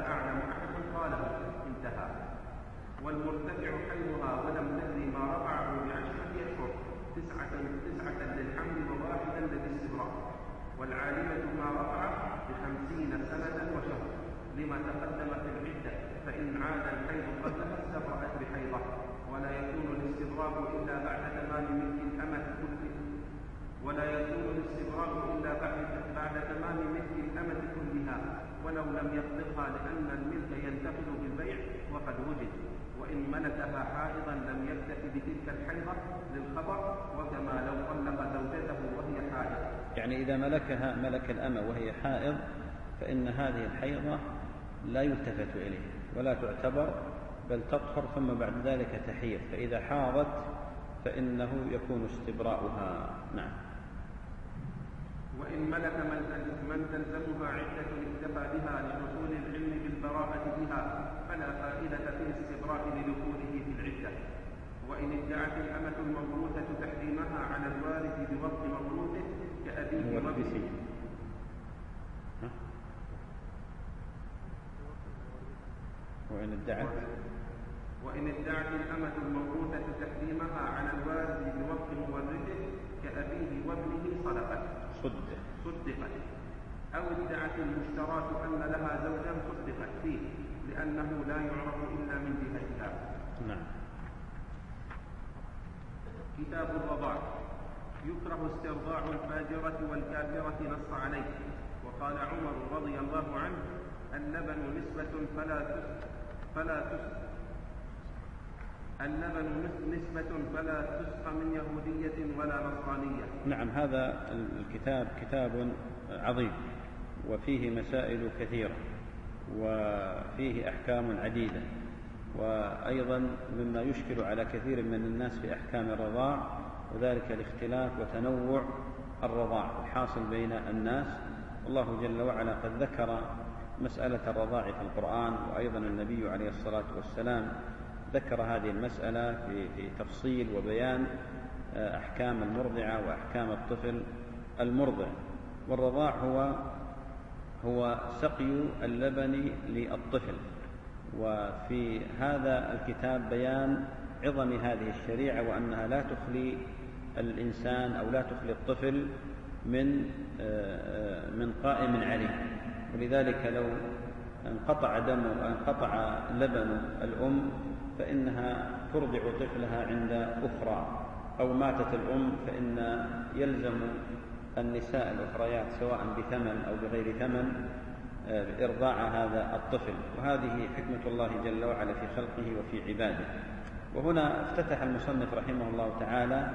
تسعة, تسعة للحمل وواحدا للاستبراء، والعالمة ما رفعت بخمسين سنة وشهر لما تقدم في العدة، فإن عاد الحيض قبلها استبرأت بحيضة، ولا يكون الاستبراء إلا بعد تمام ملك الأمة كله ولا يكون الاستبراء إلا بعد بعد تمام ملك الأمة كلها، ولو لم يطلقها لأن الملك ينتقل بالبيع وقد وجد، وإن ملكها حائضا لم يكتف بتلك الحيضة للخبر، وكما لو طلق زوجته وهي حائض. يعني إذا ملكها ملك الأمة وهي حائض فإن هذه الحيضة لا يلتفت إليه ولا تعتبر، بل تطهر ثم بعد ذلك تحيض، فإذا حاضت فإنه يكون استبراؤها. نعم. وإن ملك من تلزمها عدة اكتفى بها لحصول العلم بالبراءة بها فلا فائدة في الاستبراء لدخوله في العدة. وإن ادعت الأمة الموروثة تحريمها على الوارث بوقت موروثه كأبيه وابنه وإن ادعت وإن ادعت الأمة الموروثة تحريمها على الوارث بوقت مورثه كأبيه وابنه صدقت صدق صدقت أو ادعت المشتراة أن لها زوجا صدقت فيه، لأنه لا يعرف إلا من جهتها. نعم. كتاب الرضاع. يكره استرضاع الفاجرة والكافرة نص عليه. وقال عمر رضي الله عنه: اللبن نسبة فلا تس فلا تس اللبن نسبة فلا تسقى من يهودية ولا نصرانية. نعم، هذا الكتاب كتاب عظيم وفيه مسائل كثيرة وفيه أحكام عديدة، وأيضا مما يشكل على كثير من الناس في أحكام الرضاع، وذلك الاختلاف وتنوع الرضاع الحاصل بين الناس. الله جل وعلا قد ذكر مسألة الرضاع في القرآن، وأيضا النبي عليه الصلاة والسلام ذكر هذه المسألة في, في تفصيل وبيان أحكام المرضعة وأحكام الطفل المرضع. والرضاع هو هو سقي اللبن للطفل، وفي هذا الكتاب بيان عظم هذه الشريعة، وأنها لا تخلي الإنسان أو لا تخلي الطفل من من قائم عليه. ولذلك لو انقطع دم انقطع لبن الأم فإنها ترضع طفلها عند أخرى، أو ماتت الأم فإن يلزم النساء الأخريات سواء بثمن أو بغير ثمن إرضاع هذا الطفل. وهذه حكمة الله جل وعلا في خلقه وفي عباده. وهنا افتتح المصنف رحمه الله تعالى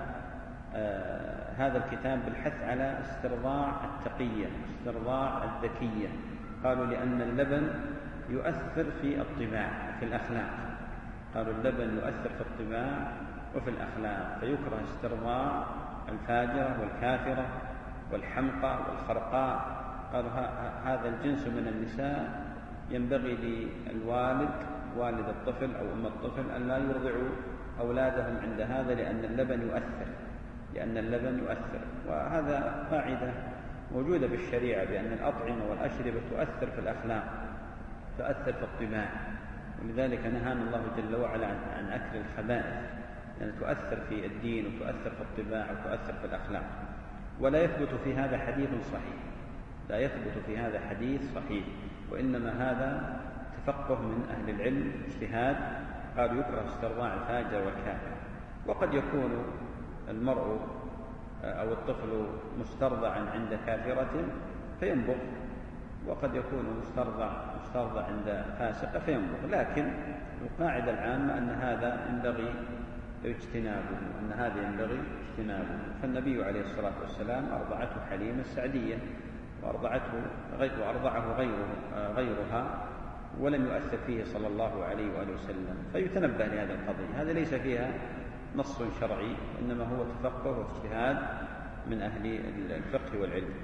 آه هذا الكتاب بالحث على استرضاع التقية، استرضاع الذكية. قالوا لأن اللبن يؤثر في الطباع في الأخلاق، قالوا اللبن يؤثر في الطباع وفي الأخلاق، فيكره استرضاع الفاجرة والكافرة والحمقى والخرقاء. قالوا هذا الجنس من النساء ينبغي للوالد والد الطفل أو أم الطفل أن لا يرضعوا أولادهم عند هذا، لأن اللبن يؤثر لأن اللبن يؤثر وهذا قاعدة موجودة في الشريعة، بأن الأطعمة والأشربة تؤثر في الأخلاق، تؤثر في الطباع. ولذلك نهانا الله جل وعلا عن أكل الخبائث، لأن يعني تؤثر في الدين وتؤثر في الطباع وتؤثر في الأخلاق. ولا يثبت في هذا حديث صحيح، لا يثبت في هذا حديث صحيح، وإنما هذا تفقه من أهل العلم اجتهاد. قالوا يكره استرضاع الفاجر والكافر. وقد يكون المرء أو الطفل مسترضعا عند كافرة فينبغ، وقد يكون مسترضع مسترضع عند فاسقة فينبغ، لكن القاعدة العامة أن هذا ينبغي اجتنابه أن هذا ينبغي اجتنابه. فالنبي عليه الصلاة والسلام أرضعته حليمة السعدية، وأرضعته وأرضعه غيره غيرها ولم يؤثر فيه صلى الله عليه وآله وسلم. فيتنبه لهذه القضية، هذا ليس فيها نص شرعي، إنما هو تفقه واجتهاد من أهل الفقه والعلم.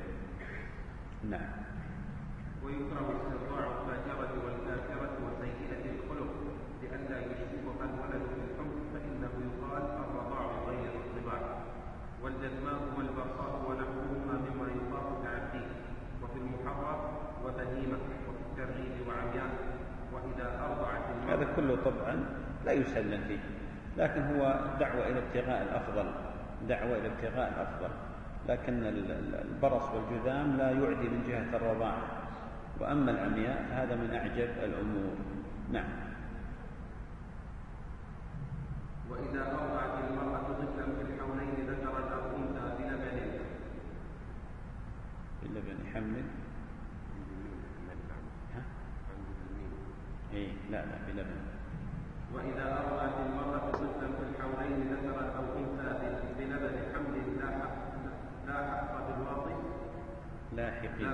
نعم. ويكره استرضاع الفاجرة والكافرة وسيئة الخلق لئلا يشبهها الولد في الحكم، فإنه يقال الرضاع غير الطباع. والجذماء والبصار ونحوهما مما يطاف كعبده، وفي المحرم وبهيمة، وفي الترغيب وعميان. وإذا أرضعت المرأة هذا كله طبعا لا يسلم فيه، لكن هو دعوة إلى ابتغاء الأفضل، دعوة إلى ابتغاء الأفضل، لكن البرص والجذام لا يعدي من جهة الرضاعة، وأما العمياء فهذا من أعجب الأمور. نعم. وإذا أرضعت المرأة طفلا في الحولين ذكرا أو أنثى بلبن بلبن حمل ها؟ إيه لا لا بلبن. وإذا أرضعت المرأة طفلا في الحولين ذكرا أو أنثى بلبن حمل لاحق لا حق بالواطئ لاحقين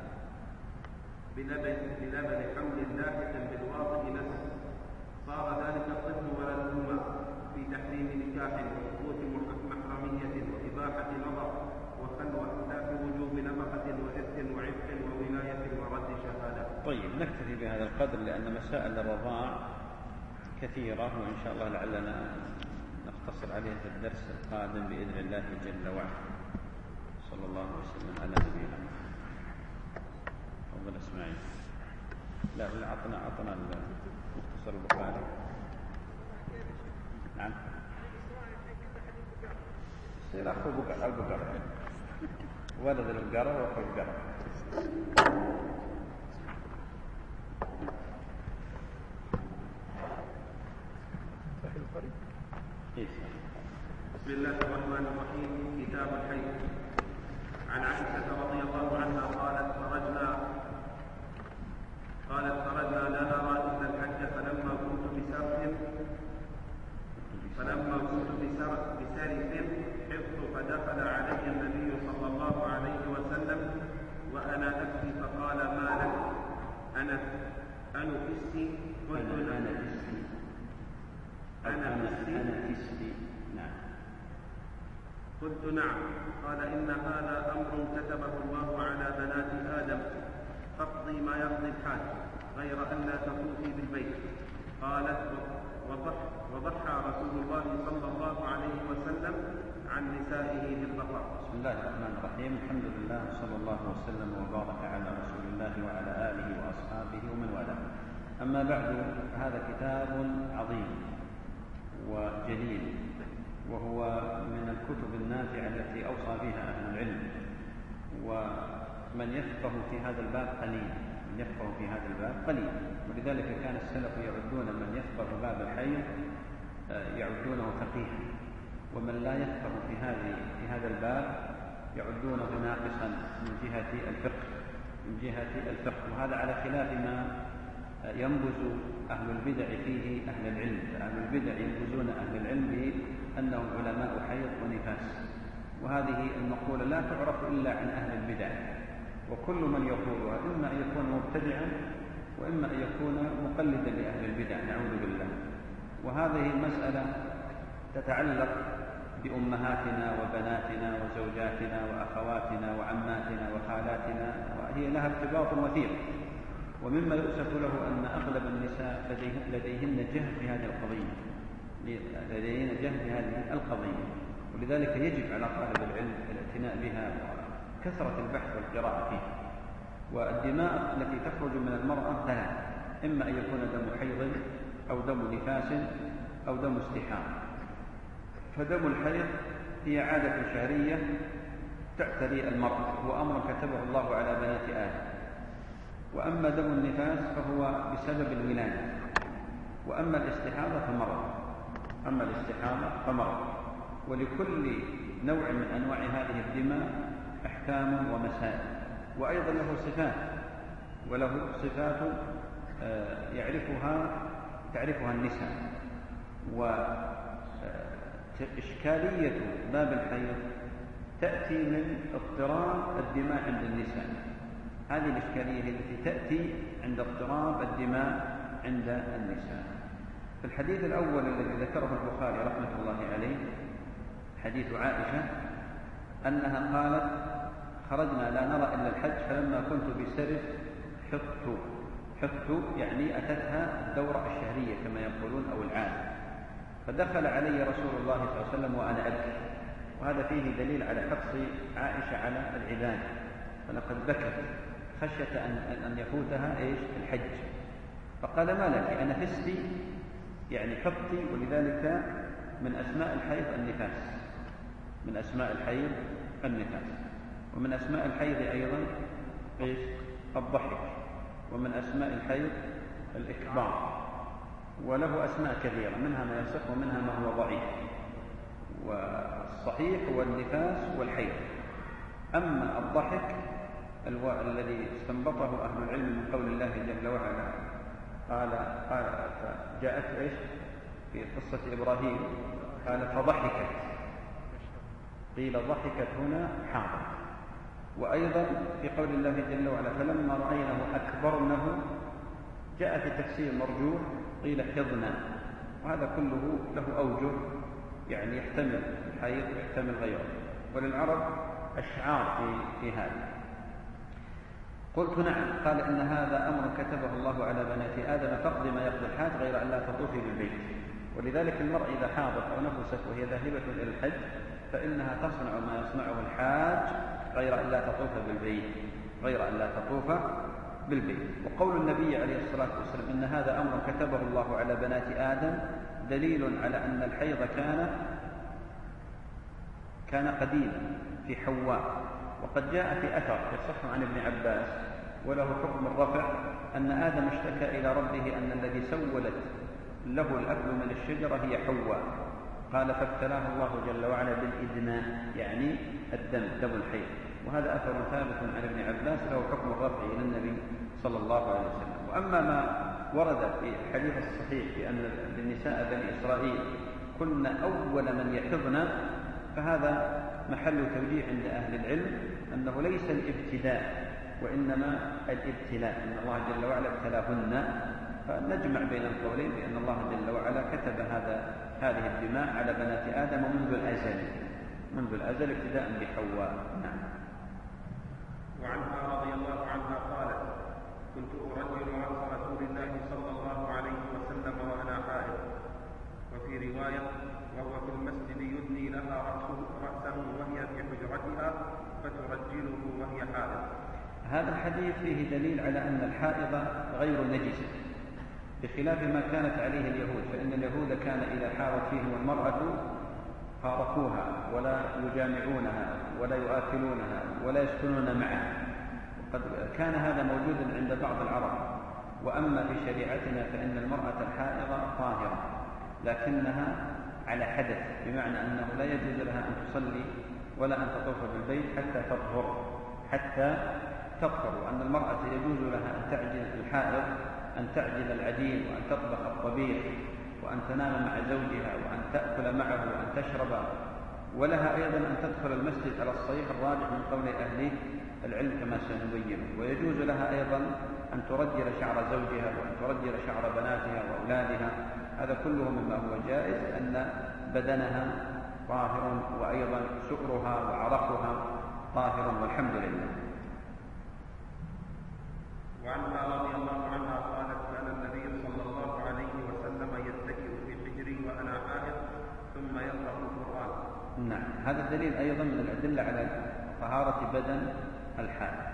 بلبن بلبن حمل لاحق بالواطئ نسب، صار ذلك الطفل ولدهما في تحريم نكاح وثبوت محرمية وإباحة نظر وخلوة، لا في وجوب نفقة وإرث وعفق وولاية ورد شهادة. طيب نكتفي بهذا القدر لأن مسائل الرضاع كثيرة، وإن شاء الله لعلنا نختصر عليها في الدرس القادم بإذن الله جل وعلا. صلى الله وسلم على نبينا محمد. تفضل اسماعيل. لا لا عطنا عطنا مختصر البخاري. نعم. يصير أخو بقرة البقرة ولد البقرة وأخو البقرة. صحيح البخاري. بسم الله الرحمن الرحيم. كتاب الحيض. عن عائشة رضي الله عنها قالت خرجنا قالت خرجنا لا نرى إلا الحج فلما كنت بسرح فلما كنت بسرح حفظت فدخل علي النبي صلى الله عليه وسلم وأنا أبكي فقال ما لك؟ أنا أنفستي؟ قلت أنا فستي أنا فستي أنا فستي نعم. قلت نعم. قال إن هذا أمر كتبه الله على بنات آدم فاقضي ما يقضي الحاج غير أن لا تطوفي بالبيت. قالت وضح وضحى رسول الله صلى الله عليه وسلم عن نسائه بالبقر. بسم الله الرحمن الرحيم. الحمد لله صلى الله وسلم وبارك على رسول الله وعلى آله وأصحابه ومن والاه. أما بعد، هذا كتاب عظيم وجليل، وهو من الكتب النافعة التي أوصى بها أهل العلم، ومن يفقه في هذا الباب قليل من يفقه في هذا الباب قليل ولذلك كان السلف يعدون من يفقه باب الحيض يعدونه فقيها، ومن لا يفقه في هذه في هذا الباب يعدونه ناقصا من جهة الفقه من جهة الفقه وهذا على خلاف ما ينبذ أهل البدع فيه أهل العلم. فأهل البدع ينبذون أهل العلم بأنهم علماء حيض ونفاس، وهذه المقولة لا تعرف إلا عن أهل البدع، وكل من يقولها إما أن يكون مبتدعا وإما أن يكون مقلدا لأهل البدع نعوذ بالله. وهذه المسألة تتعلق بأمهاتنا وبناتنا وزوجاتنا وأخواتنا وعماتنا وخالاتنا، وهي لها ارتباط وثيق. ومما يؤسف له أن أغلب النساء لديهن جهل في هذه القضية لديهن جهل في هذه القضية ولذلك يجب على طالب العلم الاعتناء بها وكثرة البحث والقراءة فيها. والدماء التي تخرج من المرأة ثلاث: إما أن يكون دم حيض أو دم نفاس أو دم استحاضة. فدم الحيض هي عادة شهرية تعتري المرأة، هو أمر كتبه الله على بنات آدم. وأما دم النفاس فهو بسبب الولادة. وأما الاستحاضة فمرض أما الاستحاضة فمرض ولكل نوع من أنواع هذه الدماء أحكام ومسائل، وأيضا له صفات وله صفات يعرفها تعرفها النساء. وإشكالية باب الحيض تأتي من اضطراب الدماء عند النساء. هذه الإشكالية التي تأتي عند اضطراب الدماء عند النساء. في الحديث الأول الذي ذكره البخاري رحمة الله عليه حديث عائشة أنها قالت: خرجنا لا نرى إلا الحج فلما كنت بسرف حطت حطت يعني أتتها الدورة الشهرية كما يقولون أو العادة، فدخل علي رسول الله صلى الله عليه وسلم وأنا أبكي. وهذا فيه دليل على حرص عائشة على العبادة، فلقد بكت خشية أن أن يفوتها إيش الحج. فقال: ما لك؟ أنا فستي يعني حطي، ولذلك من أسماء الحيض النفاس. من أسماء الحيض النفاس. ومن أسماء الحيض أيضا إيش؟ الضحك. ومن أسماء الحيض الإكبار، وله أسماء كثيرة، منها ما يصح ومنها ما هو ضعيف. والصحيح هو النفاس والحيض. أما الضحك الذي استنبطه أهل العلم من قول الله جل وعلا قال قال جاءت إيش في قصة إبراهيم قال فضحكت، قيل ضحكت هنا حاضر. وأيضا في قول الله جل وعلا فلما رأينه أكبرنه جاء في تفسير مرجوح قيل حضنا. وهذا كله له أوجه، يعني يحتمل الحيض ويحتمل غيره. وللعرب أشعار في, في هذا. قلت نعم. قال إن هذا أمر كتبه الله على بنات آدم فاقض ما يقضي الحاج غير أن لا تطوفي بالبيت. ولذلك المرء إذا حاضت أو نفست وهي ذاهبة إلى الحج فإنها تصنع ما يصنعه الحاج غير أن لا تطوف بالبيت غير أن لا تطوف بالبيت. وقول النبي عليه الصلاة والسلام إن هذا أمر كتبه الله على بنات آدم دليل على أن الحيض كان كان قديما في حواء. وقد جاء في أثر يصح عن ابن عباس وله حكم الرفع أن آدم اشتكى إلى ربه أن الذي سولت له الأكل من الشجرة هي حواء. قال فابتلاه الله جل وعلا بالإدناء، يعني الدم دم الحيض. وهذا أثر ثابت عن ابن عباس له حكم الرفع إلى النبي صلى الله عليه وسلم. وأما ما ورد في الحديث الصحيح بأن النساء بني إسرائيل كن أول من يحضن فهذا محل توجيه عند أهل العلم أنه ليس الابتداء وإنما الابتلاء، أن الله جل وعلا ابتلاهن. فنجمع بين القولين بأن الله جل وعلا كتب هذا هذه الدماء على بنات آدم منذ الأزل منذ الأزل ابتداء بحواء. نعم. وعنها رضي الله عنها قالت كنت أرجل رأس رسول الله صلى الله عليه وسلم وأنا حائض. وفي رواية وهو في المسجد يدني لها رأسه, رأسه وهي في حجرتها فترجله وهي حائض. هذا الحديث فيه دليل على أن الحائض غير نجسة بخلاف ما كانت عليه اليهود، فإن اليهود كان إذا حاضت فيهم المرأة فارقوها ولا يجامعونها ولا يؤكلونها ولا يسكنون معها. وقد كان هذا موجودا عند بعض العرب. وأما في شريعتنا فإن المرأة الحائضة طاهرة لكنها على حدث، بمعنى أنه لا يجوز لها أن تصلي ولا أن تطوف بالبيت حتى تطهر حتى تطهر. وأن المرأة يجوز لها أن تعجل الحائض أن تعجل العجين وأن تطبخ الطبيخ وأن تنام مع زوجها وأن تأكل معه وأن تشرب. ولها أيضا أن تدخل المسجد على الصحيح الراجح من قول أهل العلم كما سنبين. ويجوز لها أيضا أن ترجل شعر زوجها وأن ترجل شعر بناتها وأولادها. هذا كله مما هو جائز، أن بدنها طاهر وأيضا سؤرها وعرقها طاهر والحمد لله. وعنها رضي الله عنها قالت كان النبي صلى الله عليه وسلم يتكئ في حجري وأنا حائض ثم يقرأ القرآن. نعم. هذا الدليل أيضا من الأدلة على طهارة بدن الحائض.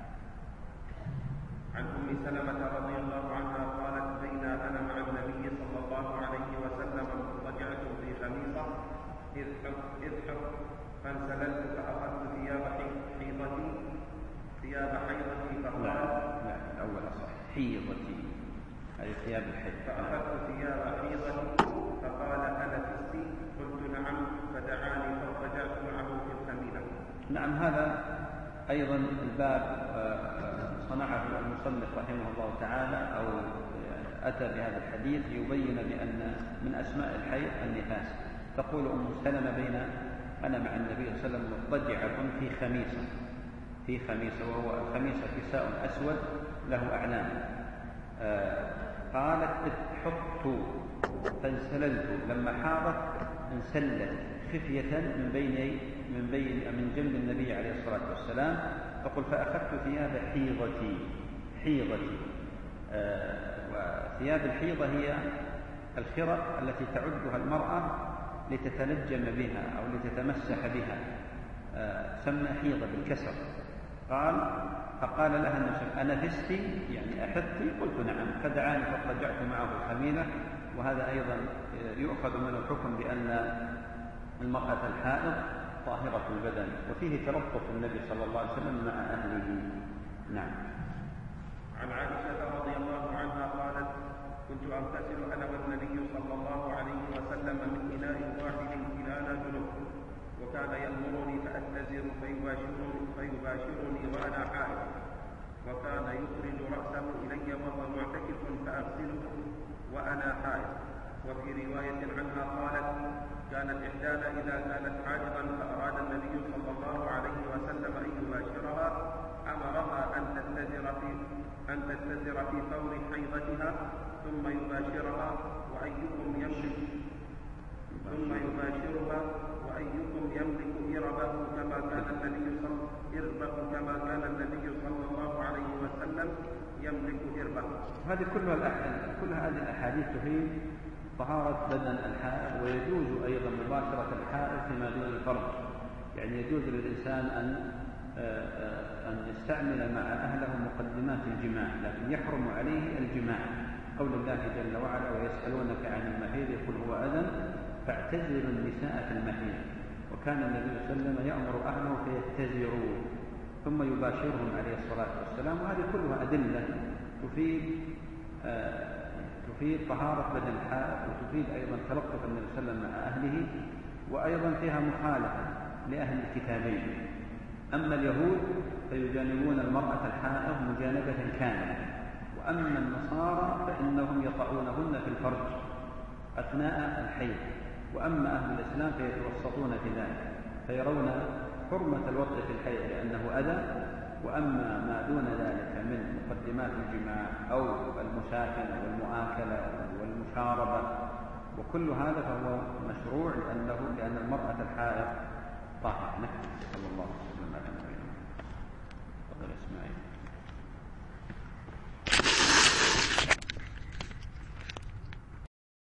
عن أم سلمة رضي الله عنها قالت بين أنا مع النبي صلى الله عليه وسلم رجعت في خميصة إذ حر فانسللت فأخذت ثياب حيضتي ثياب حيضتي فقال لا الأول صح حيضتي هذه ثياب الحيض. فأخذت ثياب حيضتي فقال أنا فستي قلت نعم فدعاني فارتجعت معه في الخميلة. نعم. هذا أيضا الباب صنعه المصنف رحمه الله تعالى أو أتى بهذا الحديث يبين بأن من أسماء الحيض النفاس. تقول أم سلمة بين أنا مع النبي صلى الله عليه وسلم مضطجعة في خميصة في خميصة وهو الخميصة كساء أسود له أعلام. آه قالت حط فانسللت لما حاضت انسلت خفية من بين من بين من جنب النبي عليه الصلاة والسلام. تقول فأخذت ثياب حيضتي حيضتي آه وثياب الحيضة هي الخرق التي تعدها المرأة لتتنجم بها أو لتتمسح بها آه سمى حيضة بالكسر. قال فقال لها النبي أنا فستي يعني أحطي؟ قلت نعم فدعاني فاضطجعت معه الخميلة. وهذا أيضا يؤخذ منه الحكم بأن المرأة الحائض طاهرة البدن، وفيه تلطف النبي صلى الله عليه وسلم مع أهله. نعم. عن عائشة رضي الله عنها قالت: كنت أغتسل أنا والنبي صلى الله عليه وسلم من إناء واحد كلانا جنوب، وكان يأمرني فأتزر فيباشرني, فيباشرني وأنا حائض، وكان يخرج رأسه إلي وهو معتكف فأغسله وأنا حائض. وفي رواية عنها قالت: كانت إحدانا إذا كانت حائضا فأراد النبي صلى الله عليه وسلم أن يباشرها أمرها أن تتزر في أن تتزر في فور حيضتها ثم يباشرها وأيكم يملك ثم يباشرها وأيكم يملك إربه كما كان النبي صلى إربه كما كان النبي صلى الله عليه وسلم يملك إربه. هذه كلها الأحاديث كل هذه الأحاديث تفيد طهارة بدن الحائض، ويجوز أيضا مباشرة الحائض فيما دون الفرج، يعني يجوز للإنسان أن أن يستعمل مع أهله مقدمات الجماع، لكن يحرم عليه الجماع. قول الله جل وعلا: ويسألونك عن المحيض قل هو أذى فاعتزلوا النساء في المحيض. وكان النبي صلى الله عليه وسلم يأمر أهله فيتزروا ثم يباشرهم عليه الصلاة والسلام. وهذه كلها أدلة تفيد آه تفيد طهارة بدن الحائض، وتفيد أيضا تلطف النبي صلى الله عليه وسلم مع أهله، وأيضا فيها مخالفة لأهل الكتابين. أما اليهود فيجانبون المرأة الحائض مجانبة كاملة، وأما النصارى فإنهم يطعونهن في الفرج أثناء الحيض، وأما أهل الإسلام فيتوسطون في ذلك، فيرون حرمة الوطء في الحيض لأنه أذى، وأما ما دون ذلك من مقدمات الجماع أو المساكنة والمؤاكلة والمشاربة وكل هذا فهو مشروع لأنه لأن المرأة الحائض طاهرة.